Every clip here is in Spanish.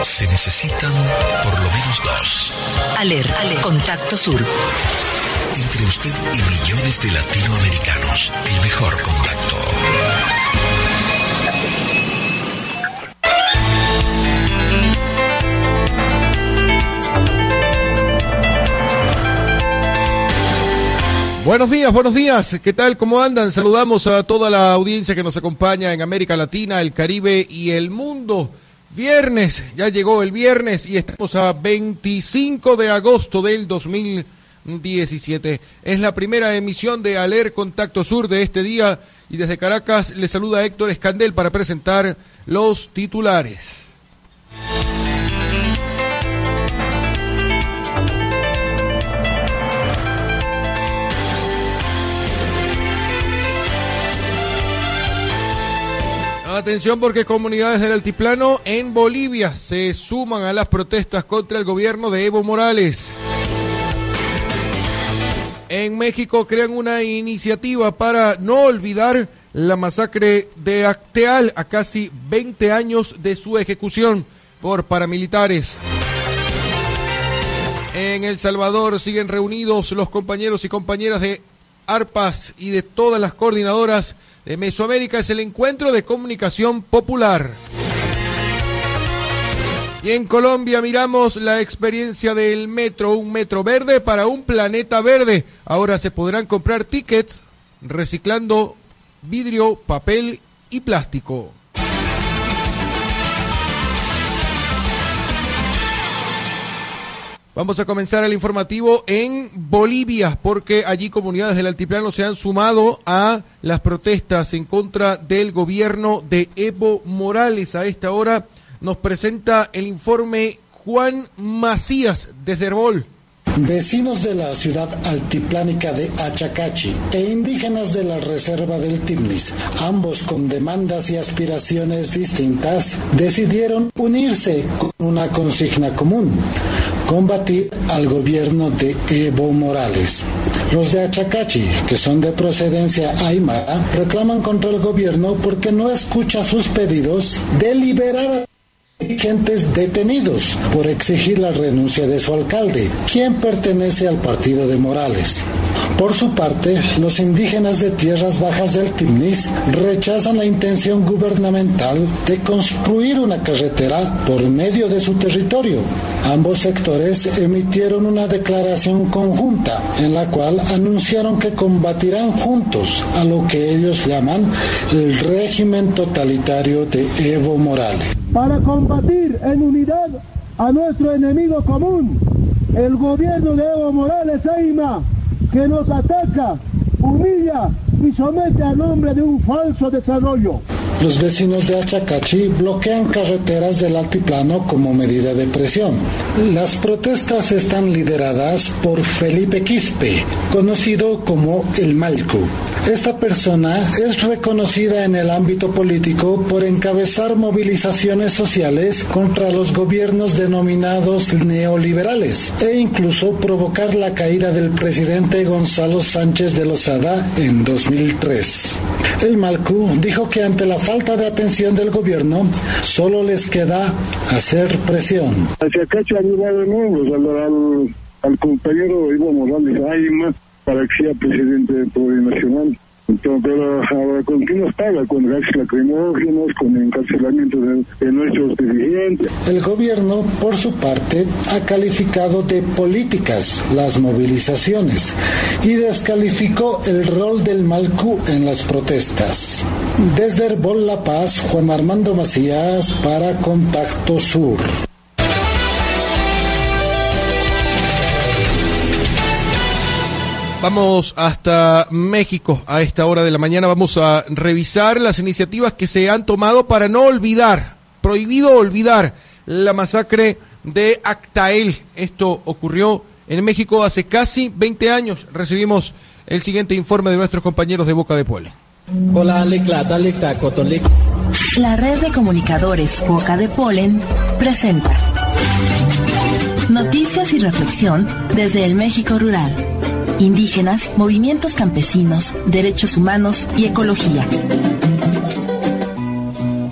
Se necesitan por lo menos dos. ALER, Contacto Sur. Entre usted y millones de latinoamericanos, el mejor contacto. Buenos días, ¿qué tal? ¿Cómo andan? Saludamos a toda la audiencia que nos acompaña en América Latina, el Caribe y el mundo. Viernes, ya llegó el viernes y estamos a 25 de agosto del 2017. Es la primera emisión de ALER Contacto Sur de este día y desde Caracas le saluda Héctor Escandel para presentar los titulares. Atención porque comunidades del altiplano en Bolivia se suman a las protestas contra el gobierno de Evo Morales. En México crean una iniciativa para no olvidar la masacre de Acteal a casi 20 años de su ejecución por paramilitares. En El Salvador siguen reunidos los compañeros y compañeras de ARPAS y de todas las coordinadoras de Mesoamérica. Es el encuentro de comunicación popular. Y en Colombia miramos la experiencia del metro, un metro verde para un planeta verde. Ahora se podrán comprar tickets reciclando vidrio, papel y plástico. Vamos a comenzar el informativo en Bolivia, porque allí comunidades del altiplano se han sumado a las protestas en contra del gobierno de Evo Morales. A esta hora nos presenta el informe Juan Macías desde Herbol. Vecinos de la ciudad altiplánica de Achacachi e indígenas de la reserva del Timnis, ambos con demandas y aspiraciones distintas, decidieron unirse con una consigna común: combatir al gobierno de Evo Morales. Los de Achacachi, que son de procedencia aymara, reclaman contra el gobierno porque no escucha sus pedidos de liberar a dirigentes detenidos por exigir la renuncia de su alcalde, quien pertenece al partido de Morales. Por su parte, los indígenas de tierras bajas del Timnis rechazan la intención gubernamental de construir una carretera por medio de su territorio. Ambos sectores emitieron una declaración conjunta en la cual anunciaron que combatirán juntos a lo que ellos llaman el régimen totalitario de Evo Morales. Para combatir en unidad a nuestro enemigo común, el gobierno de Evo Morales Aima, que nos ataca, humilla y somete a nombre de un falso desarrollo. Los vecinos de Achacachi bloquean carreteras del altiplano como medida de presión. Las protestas están lideradas por Felipe Quispe, conocido como el Malcu. Esta persona es reconocida en el ámbito político por encabezar movilizaciones sociales contra los gobiernos denominados neoliberales e incluso provocar la caída del presidente Gonzalo Sánchez de Lozada en 2003. El Malcu dijo que ante la falta de atención del gobierno, solo les queda hacer presión. Achacachi ha llegado nuevos al compañero Evo Morales Aima para que sea presidente del Poder Nacional. Entonces, pero ahora, ¿con qué nos paga? Con gases lacrimógenos, con encarcelamiento de nuestros dirigentes. El gobierno, por su parte, ha calificado de políticas las movilizaciones y descalificó el rol del Malcu en las protestas. Desde Herbol, La Paz, Juan Armando Macías para Contacto Sur. Vamos hasta México a esta hora de la mañana. Vamos a revisar las iniciativas que se han tomado para no olvidar, prohibido olvidar, la masacre de Actael. Esto ocurrió en México hace casi 20 años. Recibimos el siguiente informe de nuestros compañeros de Boca de Polen. La red de comunicadores Boca de Polen presenta noticias y reflexión desde el México rural. Indígenas, movimientos campesinos, derechos humanos y ecología.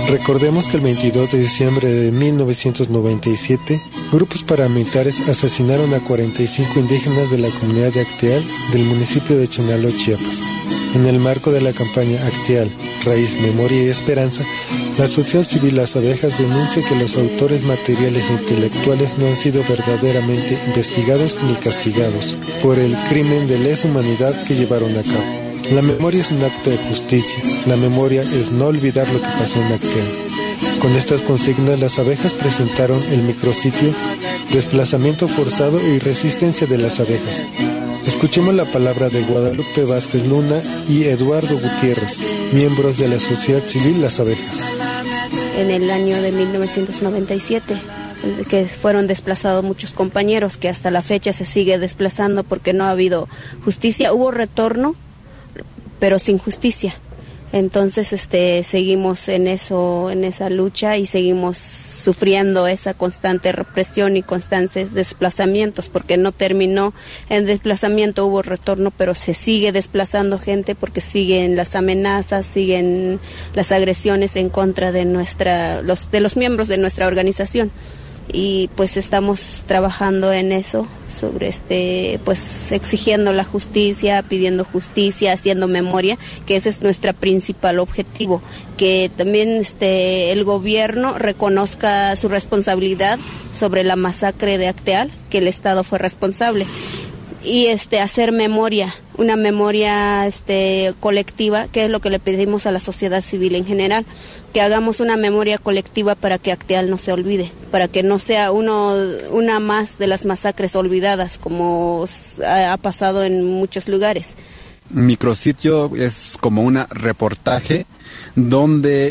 Recordemos que el 22 de diciembre de 1997, grupos paramilitares asesinaron a 45 indígenas de la comunidad de Acteal del municipio de Chenaló, Chiapas. En el marco de la campaña Acteal, Raíz, Memoria y Esperanza, la sociedad civil Las Abejas denuncia que los autores materiales e intelectuales no han sido verdaderamente investigados ni castigados por el crimen de lesa humanidad que llevaron a cabo. La memoria es un acto de justicia. La memoria es no olvidar lo que pasó en Acteal. Con estas consignas, las abejas presentaron el micrositio Desplazamiento forzado y resistencia de las abejas. Escuchemos la palabra de Guadalupe Vázquez Luna y Eduardo Gutiérrez, miembros de la sociedad civil Las Abejas. En el año de 1997, que fueron desplazados muchos compañeros, que hasta la fecha se sigue desplazando porque no ha habido justicia. Hubo retorno, pero sin justicia. Entonces seguimos en esa lucha y seguimos sufriendo esa constante represión y constantes desplazamientos, porque no terminó el desplazamiento, hubo retorno, pero se sigue desplazando gente porque siguen las amenazas, siguen las agresiones en contra de los miembros de nuestra organización. Y pues estamos trabajando en eso, sobre pues exigiendo la justicia, pidiendo justicia, haciendo memoria, que ese es nuestro principal objetivo, que también el gobierno reconozca su responsabilidad sobre la masacre de Acteal, que el Estado fue responsable, y hacer memoria, una memoria colectiva, que es lo que le pedimos a la sociedad civil en general, que hagamos una memoria colectiva para que Acteal no se olvide, para que no sea una más de las masacres olvidadas como ha pasado en muchos lugares. Micrositio es como un reportaje donde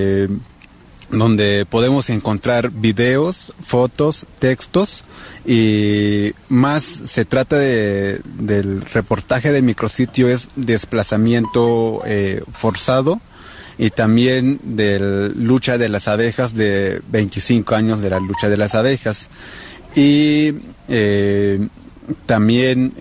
podemos encontrar videos, fotos, textos, y más se trata del reportaje de micrositio es desplazamiento forzado, y también de lucha de las abejas, de 25 años de la lucha de las abejas, y también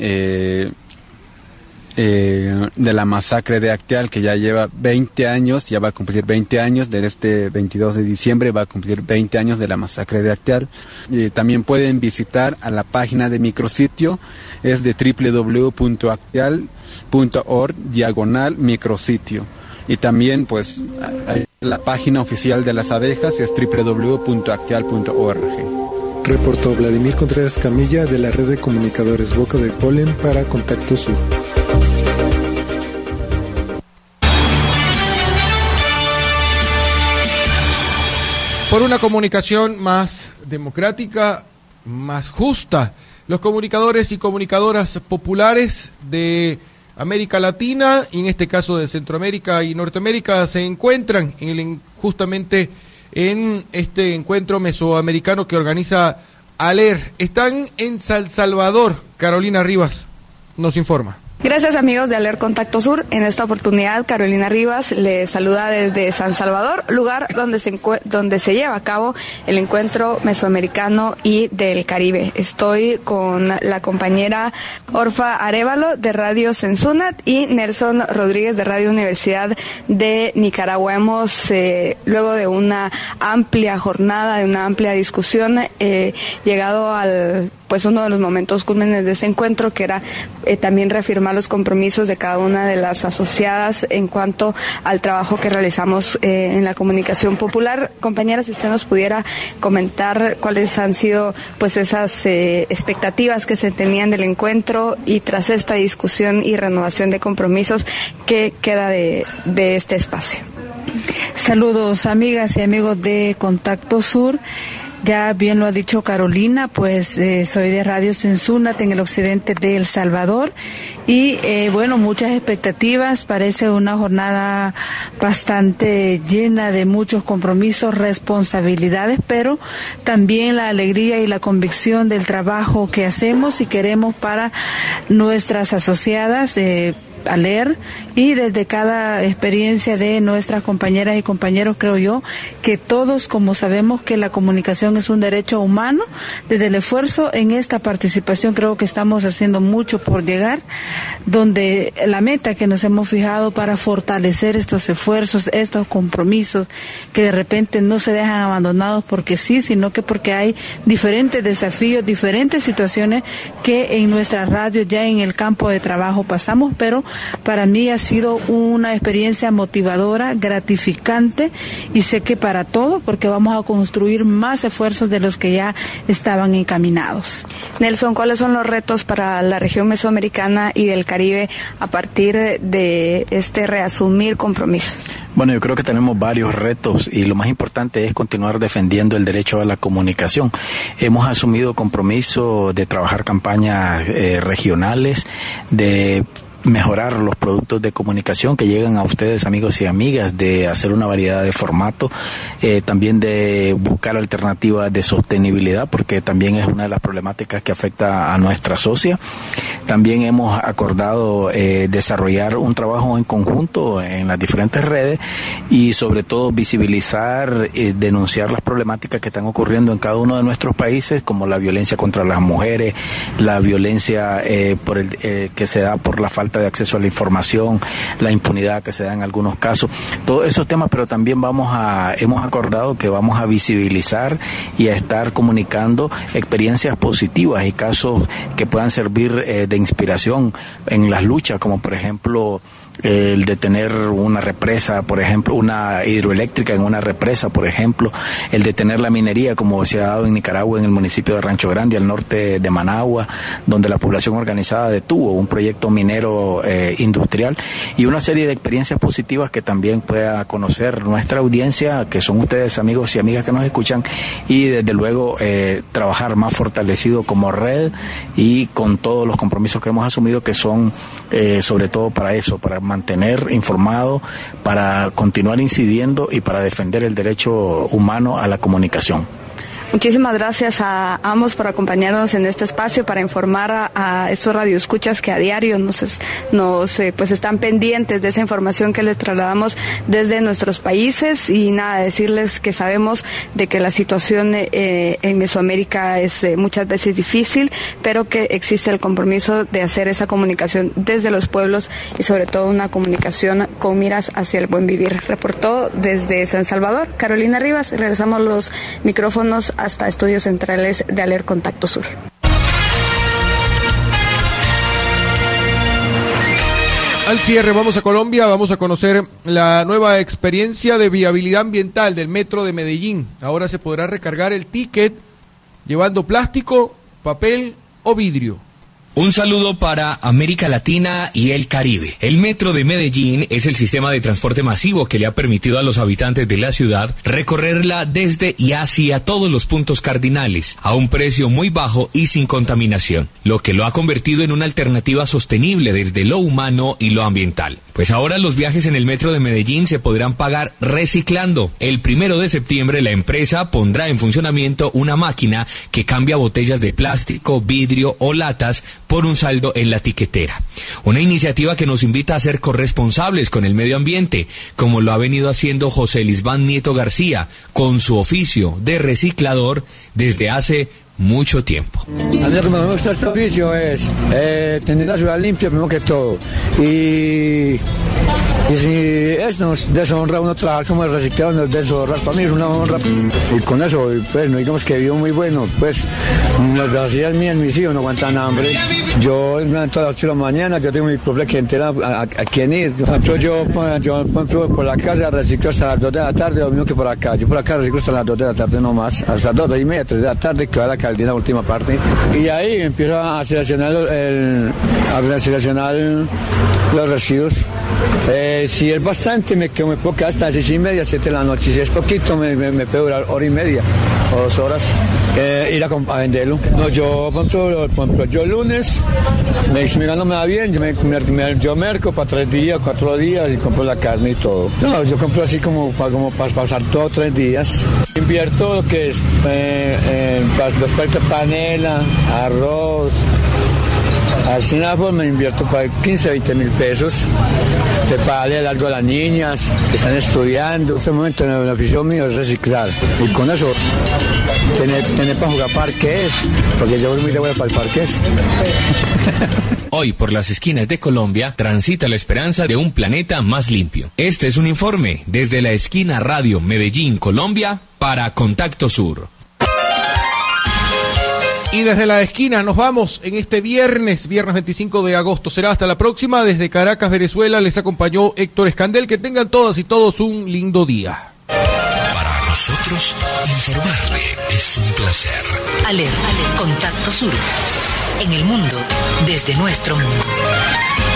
de la masacre de Acteal, que ya lleva 20 años, ya va a cumplir 20 años, de este 22 de diciembre va a cumplir 20 años de la masacre de Acteal. También pueden visitar a la página de micrositio, es de www.acteal.org/micrositio. Y también pues la página oficial de las abejas es www.acteal.org. Reportó Vladimir Contreras Camilla de la red de comunicadores Boca de Polen para Contacto Sur. Por una comunicación más democrática, más justa, los comunicadores y comunicadoras populares de América Latina, y en este caso de Centroamérica y Norteamérica, se encuentran justamente en este encuentro mesoamericano que organiza ALER. Están en San Salvador. Carolina Rivas nos informa. Gracias, amigos de ALER Contacto Sur. En esta oportunidad, Carolina Rivas les saluda desde San Salvador, lugar donde se lleva a cabo el encuentro mesoamericano y del Caribe. Estoy con la compañera Orfa Arévalo de Radio Sensunat y Nelson Rodríguez de Radio Universidad de Nicaragua. Hemos, luego de una amplia jornada, de una amplia discusión, llegado al uno de los momentos cúlmenes de este encuentro, que era también reafirmar los compromisos de cada una de las asociadas en cuanto al trabajo que realizamos en la comunicación popular. Compañera, si usted nos pudiera comentar cuáles han sido esas expectativas que se tenían del encuentro, y tras esta discusión y renovación de compromisos, ¿qué queda de este espacio? Saludos, amigas y amigos de Contacto Sur. Ya bien lo ha dicho Carolina, soy de Radio Sensunat en el occidente de El Salvador, y muchas expectativas. Parece una jornada bastante llena de muchos compromisos, responsabilidades, pero también la alegría y la convicción del trabajo que hacemos y queremos para nuestras asociadas. a leer, y desde cada experiencia de nuestras compañeras y compañeros, creo yo que todos, como sabemos que la comunicación es un derecho humano, desde el esfuerzo en esta participación creo que estamos haciendo mucho por llegar donde la meta que nos hemos fijado para fortalecer estos esfuerzos, estos compromisos que de repente no se dejan abandonados porque sí, sino que porque hay diferentes desafíos, diferentes situaciones que en nuestra radio ya en el campo de trabajo pasamos, pero para mí ha sido una experiencia motivadora, gratificante, y sé que para todos, porque vamos a construir más esfuerzos de los que ya estaban encaminados. Nelson, ¿cuáles son los retos para la región mesoamericana y del Caribe a partir de este reasumir compromisos? Bueno, yo creo que tenemos varios retos y lo más importante es continuar defendiendo el derecho a la comunicación. Hemos asumido compromiso de trabajar campañas regionales, de mejorar los productos de comunicación que llegan a ustedes, amigos y amigas, de hacer una variedad de formatos, también de buscar alternativas de sostenibilidad, porque también es una de las problemáticas que afecta a nuestra sociedad. También hemos acordado desarrollar un trabajo en conjunto en las diferentes redes y sobre todo visibilizar, denunciar las problemáticas que están ocurriendo en cada uno de nuestros países, como la violencia contra las mujeres, la violencia que se da por la falta de acceso a la información, la impunidad que se da en algunos casos, todos esos temas, pero también hemos acordado que vamos a visibilizar y a estar comunicando experiencias positivas y casos que puedan servir de inspiración en las luchas, como por ejemplo el de tener una represa, por ejemplo, una hidroeléctrica en una represa, por ejemplo, el de tener la minería como se ha dado en Nicaragua, en el municipio de Rancho Grande, al norte de Managua, donde la población organizada detuvo un proyecto minero industrial, y una serie de experiencias positivas que también pueda conocer nuestra audiencia, que son ustedes, amigos y amigas que nos escuchan, y desde luego trabajar más fortalecido como red y con todos los compromisos que hemos asumido, que son sobre todo para eso, para mantener informado, para continuar incidiendo y para defender el derecho humano a la comunicación. Muchísimas gracias a ambos por acompañarnos en este espacio para informar a estos radioescuchas que a diario pues están pendientes de esa información que les trasladamos desde nuestros países, y nada, decirles que sabemos de que la situación en Mesoamérica es muchas veces difícil, pero que existe el compromiso de hacer esa comunicación desde los pueblos y sobre todo una comunicación con miras hacia el buen vivir. Reportó desde San Salvador Carolina Rivas. Regresamos los micrófonos hasta estudios centrales de Aler Contacto Sur. Al cierre vamos a Colombia, vamos a conocer la nueva experiencia de viabilidad ambiental del Metro de Medellín. Ahora se podrá recargar el ticket llevando plástico, papel o vidrio. Un saludo para América Latina y el Caribe. El Metro de Medellín es el sistema de transporte masivo que le ha permitido a los habitantes de la ciudad recorrerla desde y hacia todos los puntos cardinales a un precio muy bajo y sin contaminación, lo que lo ha convertido en una alternativa sostenible desde lo humano y lo ambiental. Pues ahora los viajes en el Metro de Medellín se podrán pagar reciclando. El 1 de septiembre la empresa pondrá en funcionamiento una máquina que cambia botellas de plástico, vidrio o latas por un saldo en la tiquetera. Una iniciativa que nos invita a ser corresponsables con el medio ambiente, como lo ha venido haciendo José Lisbán Nieto García, con su oficio de reciclador desde hace mucho tiempo. A mí lo que me gusta este oficio es tener la ciudad limpia primero que todo, y si eso nos deshonra uno trabajar como el reciclador, nos deshonra, para mí es una honra, y con eso pues no digamos que vivo muy bueno, pues las necesidades mías, mis hijos no aguantan hambre. Yo me levanto a las 8 de la mañana, yo tengo mi propia clientela a quien ir. Por ejemplo, yo por la casa reciclo hasta las 2 de la tarde, lo mismo que por acá. Yo por acá reciclo hasta las 2 de la tarde nomás, hasta 2:30, 3 de la tarde, que va a la alcaldía la última parte. Y ahí empiezo a seleccionar los residuos. Si es bastante, me puedo quedar hasta las 6:30, 7 de la noche. Si es poquito, me puedo durar 1:30 o 2 horas. Ir a venderlo. No, yo, por ejemplo, yo el lunes, si me gano me va bien, yo merco para 3 días, 4 días y compro la carne y todo. No, yo compro así como para pasar todos 3 días. Invierto lo que es los productos panela, arroz, Así nada, pues me invierto para 15, 20 mil pesos, de pagarle algo a las niñas que están estudiando. En este momento en la afición mío es reciclar, y con eso tener para jugar parques, porque yo voy muy de buena para el parques. Hoy por las esquinas de Colombia transita la esperanza de un planeta más limpio. Este es un informe desde la esquina Radio Medellín, Colombia, para Contacto Sur. Y desde la esquina nos vamos en este viernes 25 de agosto. Será hasta la próxima. Desde Caracas, Venezuela, les acompañó Héctor Escandel. Que tengan todas y todos un lindo día. Para nosotros, informarle es un placer. Ale, Contacto Sur. En el mundo, desde nuestro mundo.